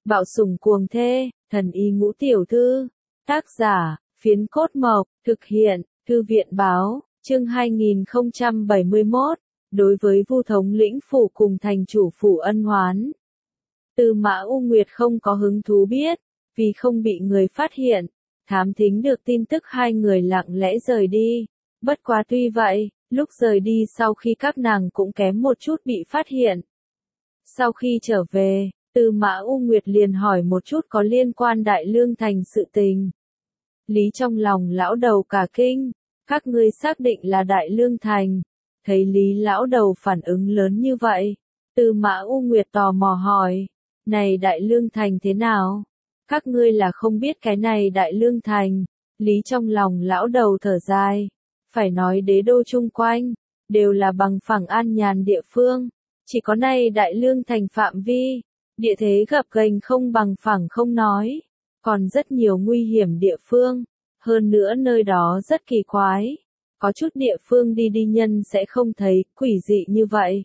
Bạo sủng cuồng thê, thần y ngũ tiểu thư. Tác giả, Phiến Cốt Mộc, thực hiện, Thư viện báo, chương 2071, đối với Vu thống lĩnh phủ cùng thành chủ phủ ân oán. Tư Mã U Nguyệt không có hứng thú biết, vì không bị người phát hiện, thám thính được tin tức hai người lặng lẽ rời đi. Bất quá tuy vậy, lúc rời đi sau khi các nàng cũng kém một chút bị phát hiện. Sau khi trở về, Tư Mã U Nguyệt liền hỏi một chút có liên quan Đại Lương Thành sự tình. Lý trong lòng lão đầu cả kinh, các ngươi xác định là Đại Lương Thành. Thấy Lý lão đầu phản ứng lớn như vậy, Tư Mã U Nguyệt tò mò hỏi, này Đại Lương Thành thế nào? Các ngươi là không biết cái này Đại Lương Thành. Lý trong lòng lão đầu thở dài, phải nói đế đô chung quanh, đều là bằng phẳng an nhàn địa phương. Chỉ có này Đại Lương Thành phạm vi, địa thế gập ghềnh không bằng phẳng không nói, còn rất nhiều nguy hiểm địa phương, hơn nữa nơi đó rất kỳ quái, có chút địa phương đi nhân sẽ không thấy, quỷ dị như vậy.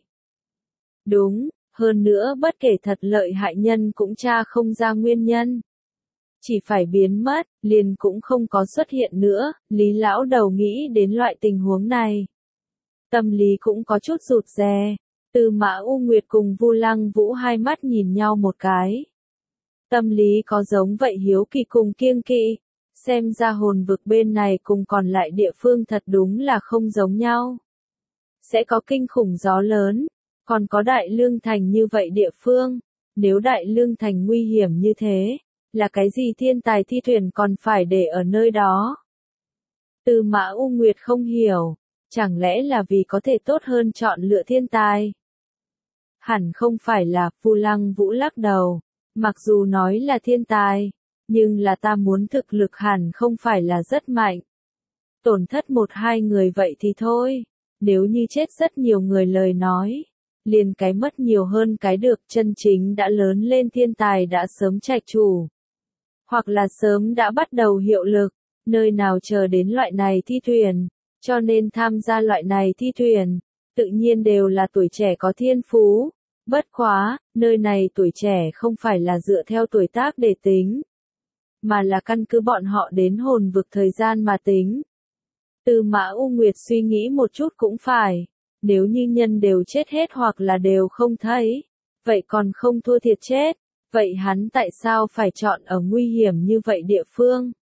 Đúng, hơn nữa bất kể thật lợi hại nhân cũng tra không ra nguyên nhân. Chỉ phải biến mất, liền cũng không có xuất hiện nữa, Lý lão đầu nghĩ đến loại tình huống này. Tâm lý cũng có chút rụt rè. Tư Mã U Nguyệt cùng Vu Lăng Vũ hai mắt nhìn nhau một cái. Tâm lý có giống vậy hiếu kỳ cùng kiêng kỵ, xem ra hồn vực bên này cùng còn lại địa phương thật đúng là không giống nhau. Sẽ có kinh khủng gió lớn, còn có Đại Lương Thành như vậy địa phương, nếu Đại Lương Thành nguy hiểm như thế, là cái gì thiên tài thi thuyền còn phải để ở nơi đó? Tư Mã U Nguyệt không hiểu, chẳng lẽ là vì có thể tốt hơn chọn lựa thiên tài? Hẳn không phải là, Vu Lăng Vũ lắc đầu, mặc dù nói là thiên tài, nhưng là ta muốn thực lực hẳn không phải là rất mạnh. Tổn thất một hai người vậy thì thôi, nếu như chết rất nhiều người lời nói, liền cái mất nhiều hơn cái được, chân chính đã lớn lên thiên tài đã sớm trạch chủ. Hoặc là sớm đã bắt đầu hiệu lực, nơi nào chờ đến loại này thi thuyền, cho nên tham gia loại này thi thuyền, tự nhiên đều là tuổi trẻ có thiên phú. Bất quá, nơi này tuổi trẻ không phải là dựa theo tuổi tác để tính, mà là căn cứ bọn họ đến hồn vực thời gian mà tính. Tư Mã U Nguyệt suy nghĩ một chút cũng phải, nếu như nhân đều chết hết hoặc là đều không thấy, vậy còn không thua thiệt chết, vậy hắn tại sao phải chọn ở nguy hiểm như vậy địa phương?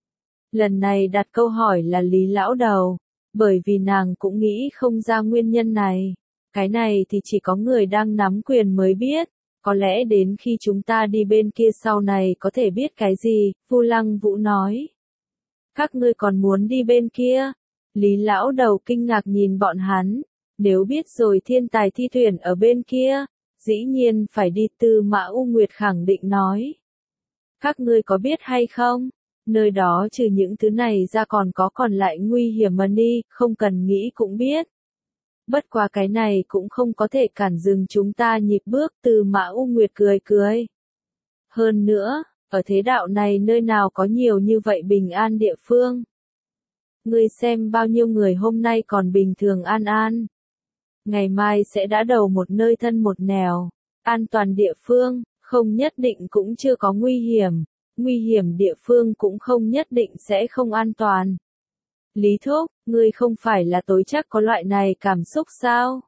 Lần này đặt câu hỏi là Lý lão đầu, bởi vì nàng cũng nghĩ không ra nguyên nhân này. Cái này thì chỉ có người đang nắm quyền mới biết, có lẽ đến khi chúng ta đi bên kia sau này có thể biết cái gì, Vu Lăng Vũ nói. Các ngươi còn muốn đi bên kia? Lý lão đầu kinh ngạc nhìn bọn hắn, nếu biết rồi thiên tài thi thuyền ở bên kia, dĩ nhiên phải đi. Tư Mã U Nguyệt khẳng định nói. Các ngươi có biết hay không? Nơi đó trừ những thứ này ra còn có còn lại nguy hiểm mà đi, không cần nghĩ cũng biết. Bất quá cái này cũng không có thể cản dừng chúng ta nhịp bước. Tư Mã U Nguyệt cười cười. Hơn nữa, ở thế đạo này nơi nào có nhiều như vậy bình an địa phương. Ngươi xem bao nhiêu người hôm nay còn bình thường an an. Ngày mai sẽ đã đầu một nơi thân một nẻo. An toàn địa phương, không nhất định cũng chưa có nguy hiểm địa phương cũng không nhất định sẽ không an toàn. Lý thúc, ngươi không phải là tối chắc có loại này cảm xúc sao?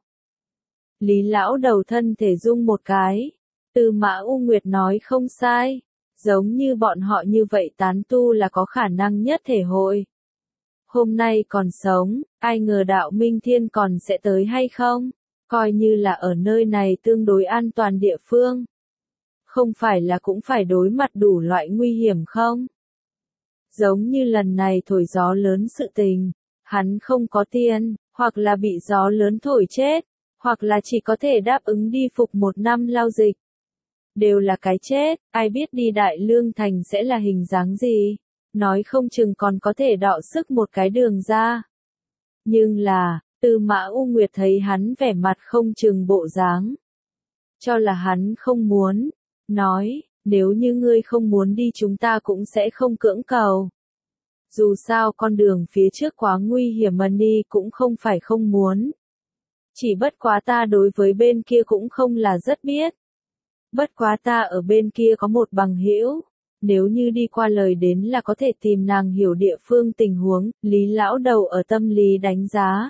Lý lão đầu thân thể rung một cái. Tư Mã U Nguyệt nói không sai, giống như bọn họ như vậy tán tu là có khả năng nhất thể hội. Hôm nay còn sống, ai ngờ đạo Minh Thiên còn sẽ tới hay không? Coi như là ở nơi này tương đối an toàn địa phương. Không phải là cũng phải đối mặt đủ loại nguy hiểm không? Giống như lần này thổi gió lớn sự tình, hắn không có tiền, hoặc là bị gió lớn thổi chết, hoặc là chỉ có thể đáp ứng đi phục 1 năm lao dịch. Đều là cái chết, ai biết đi Đại Lương Thành sẽ là hình dáng gì, nói không chừng còn có thể đọ sức một cái đường ra. Nhưng là, Tư Mã U Nguyệt thấy hắn vẻ mặt không chừng bộ dáng, cho là hắn không muốn, nói, nếu như ngươi không muốn đi chúng ta cũng sẽ không cưỡng cầu. Dù sao con đường phía trước quá nguy hiểm mà đi cũng không phải không muốn. Chỉ bất quá ta đối với bên kia cũng không là rất biết. Bất quá ta ở bên kia có một bằng hữu, nếu như đi qua lời đến là có thể tìm nàng hiểu địa phương tình huống, Lý lão đầu ở tâm lý đánh giá.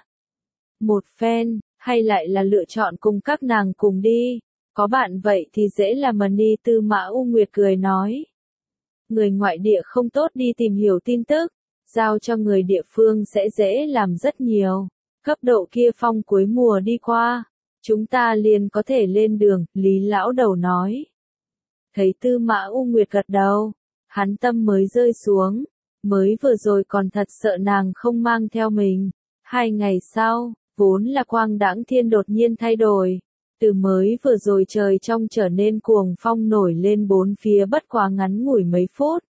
Một phen, hay lại là lựa chọn cùng các nàng cùng đi, có bạn vậy thì dễ là mà đi. Tư Mã U Nguyệt cười nói. Người ngoại địa không tốt đi tìm hiểu tin tức, giao cho người địa phương sẽ dễ làm rất nhiều. Cấp độ kia phong cuối mùa đi qua, chúng ta liền có thể lên đường, Lý lão đầu nói. Thấy Tư Mã U Nguyệt gật đầu, hắn tâm mới rơi xuống, mới vừa rồi còn thật sợ nàng không mang theo mình. 2 ngày sau, vốn là quang đãng thiên đột nhiên thay đổi, từ mới vừa rồi trời trong trở nên cuồng phong nổi lên bốn phía bất quá ngắn ngủi mấy phút.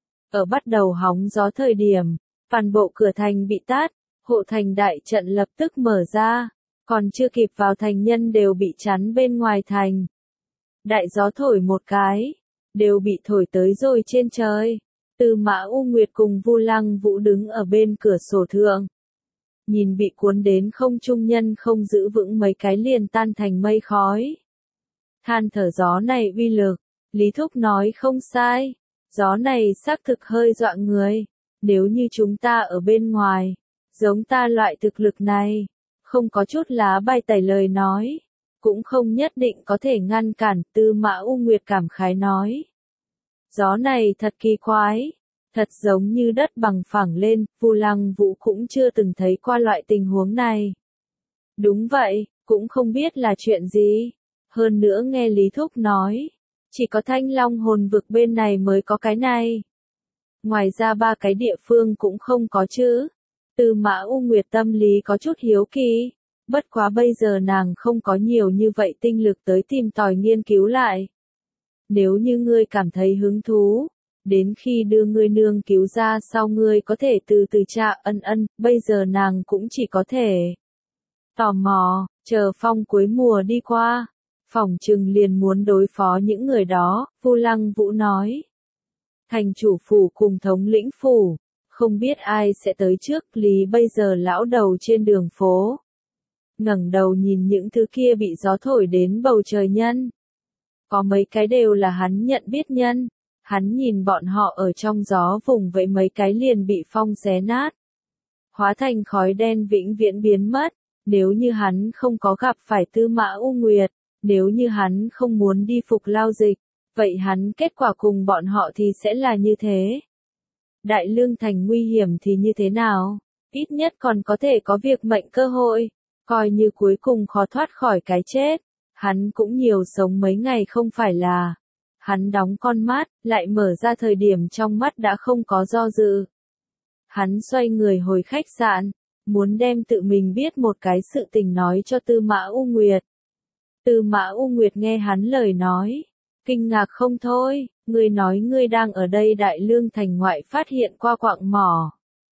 Ở bắt đầu hóng gió thời điểm, toàn bộ cửa thành bị tát, hộ thành đại trận lập tức mở ra, còn chưa kịp vào thành nhân đều bị chắn bên ngoài thành. Đại gió thổi một cái, đều bị thổi tới rồi trên trời. Tư Mã U Nguyệt cùng Vu Lăng Vũ đứng ở bên cửa sổ thượng. Nhìn bị cuốn đến không trung nhân không giữ vững mấy cái liền tan thành mây khói. Than thở gió này uy lực, Lý Thúc nói không sai, gió này xác thực hơi dọa người, nếu như chúng ta ở bên ngoài, giống ta loại thực lực này, không có chút lá bài tẩy lời nói, cũng không nhất định có thể ngăn cản. Tư Mã U Nguyệt cảm khái nói. Gió này thật kỳ quái, thật giống như đất bằng phẳng lên, Vu Lăng Vũ cũng chưa từng thấy qua loại tình huống này. Đúng vậy, cũng không biết là chuyện gì. Hơn nữa nghe Lý Thúc nói, chỉ có Thanh Long hồn vực bên này mới có cái này. Ngoài ra 3 cái địa phương cũng không có chứ. Tư Mã U Nguyệt tâm lý có chút hiếu kỳ, bất quá bây giờ nàng không có nhiều như vậy tinh lực tới tìm tòi nghiên cứu lại. Nếu như ngươi cảm thấy hứng thú, đến khi đưa ngươi nương cứu ra sau ngươi có thể từ từ tra ân, bây giờ nàng cũng chỉ có thể tò mò, chờ phong cuối mùa đi qua, phỏng chừng liền muốn đối phó những người đó. Vu Lăng Vũ nói. Thành chủ phủ cùng thống lĩnh phủ, không biết ai sẽ tới trước. Lý bây giờ lão đầu trên đường phố, ngẩng đầu nhìn những thứ kia bị gió thổi đến bầu trời nhân. Có mấy cái đều là hắn nhận biết nhân, hắn nhìn bọn họ ở trong gió vùng vẫy mấy cái liền bị phong xé nát, hóa thành khói đen vĩnh viễn biến mất. Nếu như hắn không có gặp phải Tư Mã U Nguyệt, nếu như hắn không muốn đi phục lao dịch, vậy hắn kết quả cùng bọn họ thì sẽ là như thế. Đại Lương thành nguy hiểm thì như thế nào? Ít nhất còn có thể có việc mệnh cơ hội, coi như cuối cùng khó thoát khỏi cái chết. Hắn cũng nhiều sống mấy ngày không phải là. Hắn đóng con mắt, lại mở ra thời điểm trong mắt đã không có do dự. Hắn xoay người hồi khách sạn, muốn đem tự mình biết một cái sự tình nói cho Tư Mã U Nguyệt. Tư Mã U Nguyệt nghe hắn lời nói, kinh ngạc không thôi, ngươi nói ngươi đang ở đây Đại Lương thành ngoại phát hiện qua quặng mỏ.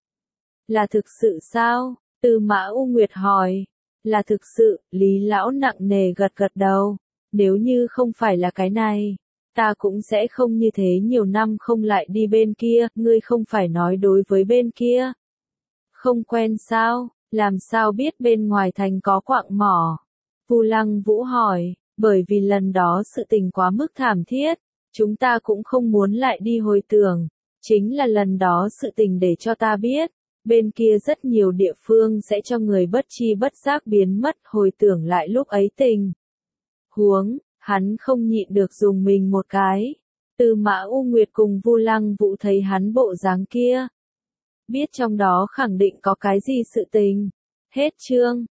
Là thực sự sao? Tư Mã U Nguyệt hỏi. Là thực sự, Lý lão nặng nề gật gật đầu, nếu như không phải là cái này, ta cũng sẽ không như thế nhiều năm không lại đi bên kia. Ngươi không phải nói đối với bên kia không quen sao, làm sao biết bên ngoài thành có quặng mỏ? Vu Lăng Vũ hỏi, bởi vì lần đó sự tình quá mức thảm thiết, chúng ta cũng không muốn lại đi hồi tưởng, chính là lần đó sự tình để cho ta biết, bên kia rất nhiều địa phương sẽ cho người bất chi bất giác biến mất. Hồi tưởng lại lúc ấy tình huống, hắn không nhịn được dùng mình một cái. Tư Mã U Nguyệt cùng Vu Lăng Vũ thấy hắn bộ dáng kia, biết trong đó khẳng định có cái gì sự tình. Hết chương.